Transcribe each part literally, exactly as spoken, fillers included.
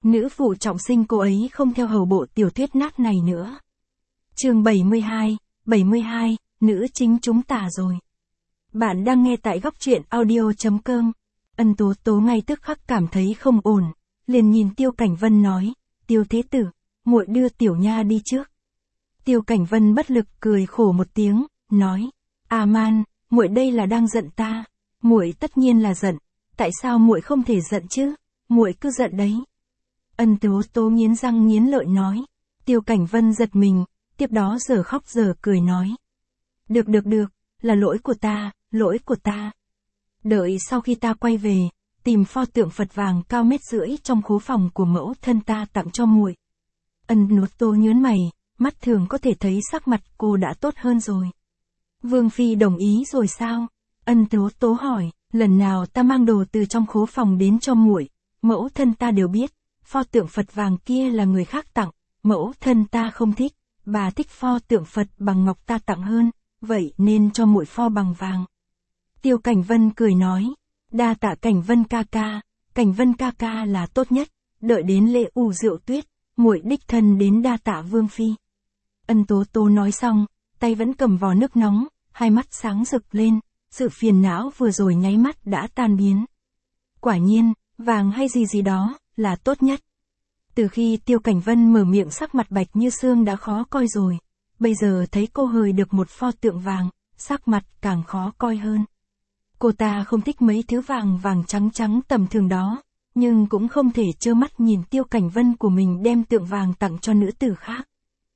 nữ phụ trọng sinh cô ấy không theo hầu bộ tiểu thuyết nát này nữa. Chương bảy mươi hai, bảy mươi hai, nữ chính chúng ta rồi. Bạn đang nghe tại góc truyện audio chấm com. Ân Tố Tố ngay tức khắc cảm thấy không ổn, liền nhìn Tiêu Cảnh Vân nói, Tiêu Thế Tử, muội đưa tiểu nha đi trước. Tiêu Cảnh Vân bất lực cười khổ một tiếng, nói, A Man, muội đây là đang giận ta. Muội tất nhiên là giận, tại sao muội không thể giận chứ? Muội cứ giận đấy. Ân Tố Tố nghiến răng nghiến lợi nói. Tiêu Cảnh Vân giật mình, tiếp đó giờ khóc giờ cười nói. Được được được, là lỗi của ta, lỗi của ta. Đợi sau khi ta quay về, tìm pho tượng Phật vàng cao mét rưỡi trong khố phòng của mẫu thân ta tặng cho muội. Ân Tố Tố nhớn mày, mắt thường có thể thấy sắc mặt cô đã tốt hơn rồi. Vương Phi đồng ý rồi sao? Ân Tố Tố hỏi, lần nào ta mang đồ từ trong khố phòng đến cho muội, mẫu thân ta đều biết, pho tượng Phật vàng kia là người khác tặng, mẫu thân ta không thích, bà thích pho tượng Phật bằng ngọc ta tặng hơn, vậy nên cho muội pho bằng vàng. Tiêu Cảnh Vân cười nói, đa tạ Cảnh Vân ca ca, Cảnh Vân ca ca là tốt nhất, đợi đến lễ ủ rượu tuyết, muội đích thân đến đa tạ Vương Phi. Ân Tố Tố nói xong, tay vẫn cầm vò nước nóng, hai mắt sáng rực lên, sự phiền não vừa rồi nháy mắt đã tan biến. Quả nhiên, vàng hay gì gì đó, là tốt nhất. Từ khi Tiêu Cảnh Vân mở miệng sắc mặt bạch như xương đã khó coi rồi, bây giờ thấy cô hời được một pho tượng vàng, sắc mặt càng khó coi hơn. Cô ta không thích mấy thứ vàng vàng trắng trắng tầm thường đó, nhưng cũng không thể trơ mắt nhìn Tiêu Cảnh Vân của mình đem tượng vàng tặng cho nữ tử khác.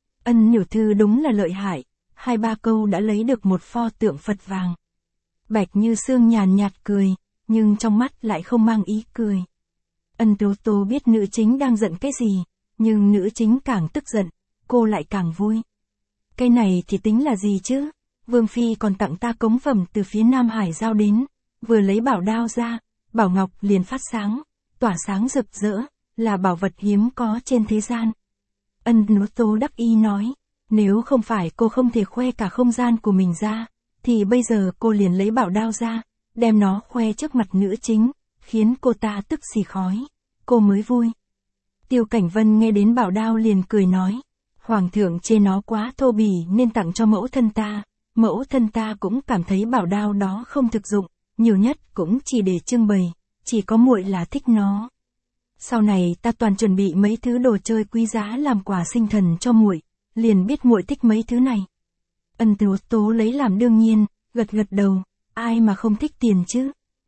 Ân tiểu thư đúng là lợi hại, hai ba câu đã lấy được một pho tượng Phật vàng. Bạch như xương nhàn nhạt cười, nhưng trong mắt lại không mang ý cười. Ân Tố Tố biết nữ chính đang giận cái gì, nhưng nữ chính càng tức giận, cô lại càng vui. Cái này thì tính là gì chứ? Vương Phi còn tặng ta cống phẩm từ phía Nam Hải giao đến, vừa lấy bảo đao ra, bảo ngọc liền phát sáng, tỏa sáng rực rỡ, là bảo vật hiếm có trên thế gian. Ân Tố Tố đắc ý nói, nếu không phải cô không thể khoe cả không gian của mình ra, thì bây giờ cô liền lấy bảo đao ra, đem nó khoe trước mặt nữ chính, khiến cô ta tức xì khói, cô mới vui. Tiêu Cảnh Vân nghe đến bảo đao liền cười nói, Hoàng thượng chê nó quá thô bỉ nên tặng cho mẫu thân ta, mẫu thân ta cũng cảm thấy bảo đao đó không thực dụng, nhiều nhất cũng chỉ để trưng bày, chỉ có muội là thích nó. Sau này ta toàn chuẩn bị mấy thứ đồ chơi quý giá làm quà sinh thần cho muội, liền biết muội thích mấy thứ này. Ân Tố Tố lấy làm đương nhiên, gật gật đầu, ai mà không thích tiền chứ.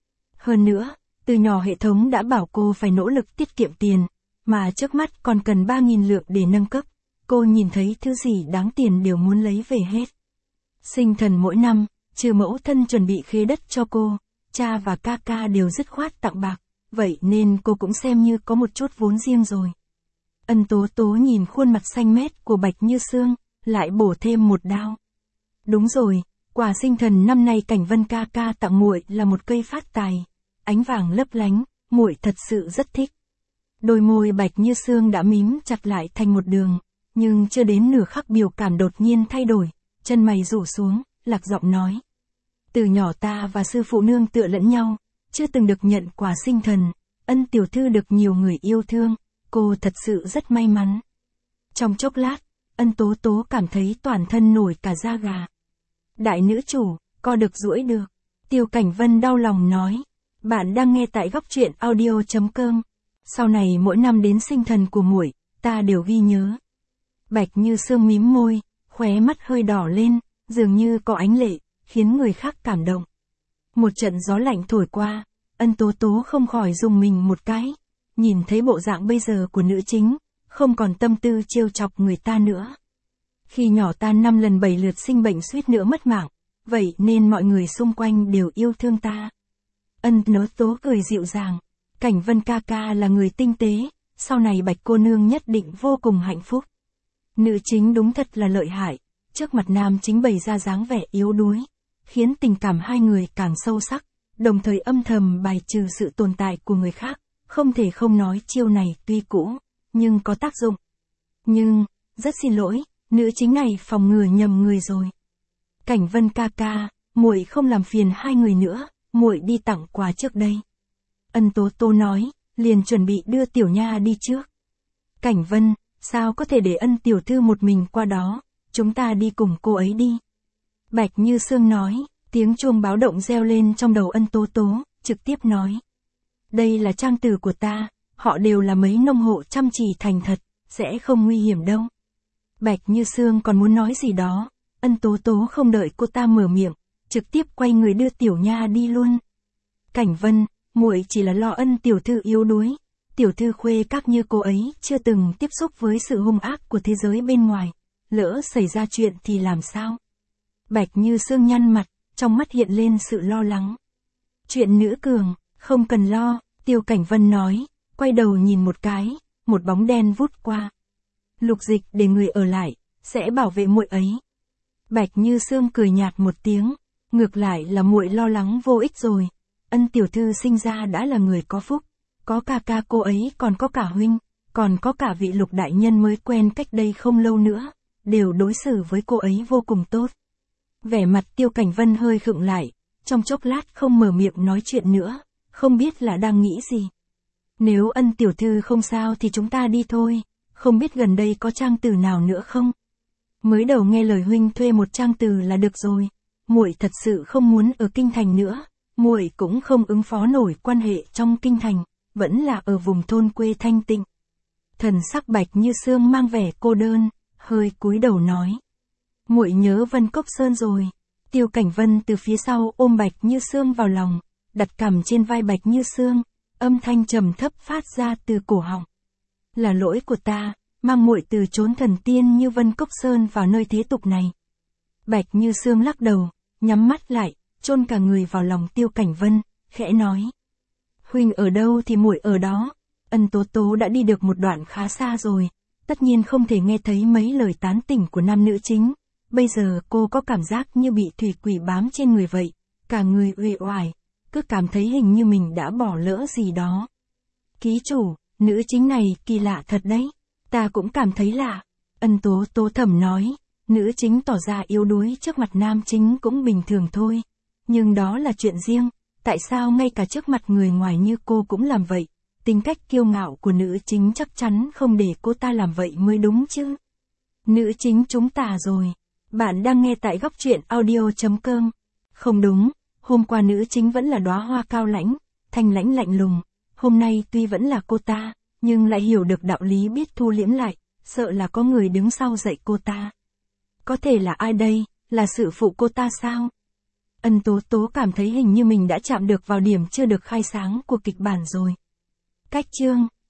Hơn nữa, từ nhỏ hệ thống đã bảo cô phải nỗ lực tiết kiệm tiền, mà trước mắt còn cần ba nghìn lượng để nâng cấp, cô nhìn thấy thứ gì đáng tiền đều muốn lấy về hết. Sinh thần mỗi năm, trừ mẫu thân chuẩn bị khế đất cho cô, cha và ca ca đều dứt khoát tặng bạc, vậy nên cô cũng xem như có một chút vốn riêng rồi. Ân Tố Tố nhìn khuôn mặt xanh mét của Bạch Như Sương, lại bổ thêm một đao. Đúng rồi, quà sinh thần năm nay Cảnh Vân ca ca tặng muội là một cây phát tài, ánh vàng lấp lánh, muội thật sự rất thích. Đôi môi Bạch Như Sương đã mím chặt lại thành một đường, nhưng chưa đến nửa khắc biểu cảm đột nhiên thay đổi, chân mày rủ xuống, lạc giọng nói. Từ nhỏ ta và sư phụ nương tựa lẫn nhau, chưa từng được nhận quà sinh thần, Ân tiểu thư được nhiều người yêu thương, cô thật sự rất may mắn. Trong chốc lát, Ân Tố Tố cảm thấy toàn thân nổi cả da gà. Đại nữ chủ, co được duỗi được. Tiêu Cảnh Vân đau lòng nói. Bạn đang nghe tại góc truyện audio chấm com. Sau này mỗi năm đến sinh thần của muội, ta đều ghi nhớ. Bạch Như Sương mím môi, khóe mắt hơi đỏ lên, dường như có ánh lệ, khiến người khác cảm động. Một trận gió lạnh thổi qua, Ân Tố Tố không khỏi rùng mình một cái. Nhìn thấy bộ dạng bây giờ của nữ chính, không còn tâm tư trêu chọc người ta nữa. Khi nhỏ ta năm lần bảy lượt sinh bệnh suýt nữa mất mạng, vậy nên mọi người xung quanh đều yêu thương ta. Ân Tố Tố cười dịu dàng, Cảnh Vân ca ca là người tinh tế, sau này Bạch cô nương nhất định vô cùng hạnh phúc. Nữ chính đúng thật là lợi hại, trước mặt nam chính bày ra dáng vẻ yếu đuối, khiến tình cảm hai người càng sâu sắc, đồng thời âm thầm bài trừ sự tồn tại của người khác, không thể không nói chiêu này tuy cũ, nhưng có tác dụng. Nhưng, rất xin lỗi, nữ chính này phòng ngừa nhầm người rồi. Cảnh Vân ca ca, muội không làm phiền hai người nữa, muội đi tặng quà trước đây. Ân Tố Tố nói, liền chuẩn bị đưa tiểu nha đi trước. Cảnh Vân, sao có thể để Ân tiểu thư một mình qua đó, chúng ta đi cùng cô ấy đi. Bạch Như Sương nói, tiếng chuông báo động reo lên trong đầu Ân Tố Tố, trực tiếp nói. Đây là trang tử của ta, họ đều là mấy nông hộ chăm chỉ thành thật, sẽ không nguy hiểm đâu. Bạch Như Sương còn muốn nói gì đó, Ân Tố Tố không đợi cô ta mở miệng, trực tiếp quay người đưa Tiểu Nha đi luôn. Cảnh Vân, muội chỉ là lo Ân tiểu thư yếu đuối, tiểu thư khuê các như cô ấy chưa từng tiếp xúc với sự hung ác của thế giới bên ngoài, lỡ xảy ra chuyện thì làm sao? Bạch Như Sương nhăn mặt, trong mắt hiện lên sự lo lắng. Chuyện nữ cường, không cần lo, Tiêu Cảnh Vân nói, quay đầu nhìn một cái, một bóng đen vút qua. Lục Dịch để người ở lại, sẽ bảo vệ muội ấy. Bạch Như Sương cười nhạt một tiếng, ngược lại là muội lo lắng vô ích rồi. Ân tiểu thư sinh ra đã là người có phúc, có ca ca cô ấy còn có cả huynh, còn có cả vị Lục đại nhân mới quen cách đây không lâu nữa, đều đối xử với cô ấy vô cùng tốt. Vẻ mặt Tiêu Cảnh Vân hơi khựng lại, trong chốc lát không mở miệng nói chuyện nữa, không biết là đang nghĩ gì. Nếu Ân tiểu thư không sao thì chúng ta đi thôi, không biết gần đây có trang tử nào nữa không? Mới đầu nghe lời huynh thuê một trang tử là được rồi, muội thật sự không muốn ở kinh thành nữa, muội cũng không ứng phó nổi quan hệ trong kinh thành, vẫn là ở vùng thôn quê thanh tịnh. Thần sắc Bạch Như Sương mang vẻ cô đơn, hơi cúi đầu nói. Muội nhớ Vân Cốc Sơn rồi. Tiêu Cảnh Vân từ phía sau ôm Bạch Như Sương vào lòng, đặt cằm trên vai Bạch Như Sương, âm thanh trầm thấp phát ra từ cổ họng. Là lỗi của ta, mang muội từ chốn thần tiên như Vân Cốc Sơn vào nơi thế tục này. Bạch Như Sương lắc đầu, nhắm mắt lại, chôn cả người vào lòng Tiêu Cảnh Vân, khẽ nói. Huynh ở đâu thì muội ở đó. Ân Tố Tố đã đi được một đoạn khá xa rồi, tất nhiên không thể nghe thấy mấy lời tán tỉnh của nam nữ chính. Bây giờ cô có cảm giác như bị thủy quỷ bám trên người vậy, cả người uể oải, cứ cảm thấy hình như mình đã bỏ lỡ gì đó. Ký chủ, nữ chính này kỳ lạ thật đấy, ta cũng cảm thấy lạ. Ân Tố Tố thầm nói, nữ chính tỏ ra yếu đuối trước mặt nam chính cũng bình thường thôi. Nhưng đó là chuyện riêng, tại sao ngay cả trước mặt người ngoài như cô cũng làm vậy? Tính cách kiêu ngạo của nữ chính chắc chắn không để cô ta làm vậy mới đúng chứ. Nữ chính chúng ta rồi. Bạn đang nghe tại góc truyện audio chấm com. Không đúng, hôm qua nữ chính vẫn là đóa hoa cao lãnh, thanh lãnh lạnh lùng. Hôm nay tuy vẫn là cô ta, nhưng lại hiểu được đạo lý biết thu liễm lại, sợ là có người đứng sau dạy cô ta. Có thể là ai đây, là sự phụ cô ta sao? Ân Tố Tố cảm thấy hình như mình đã chạm được vào điểm chưa được khai sáng của kịch bản rồi. Cách chương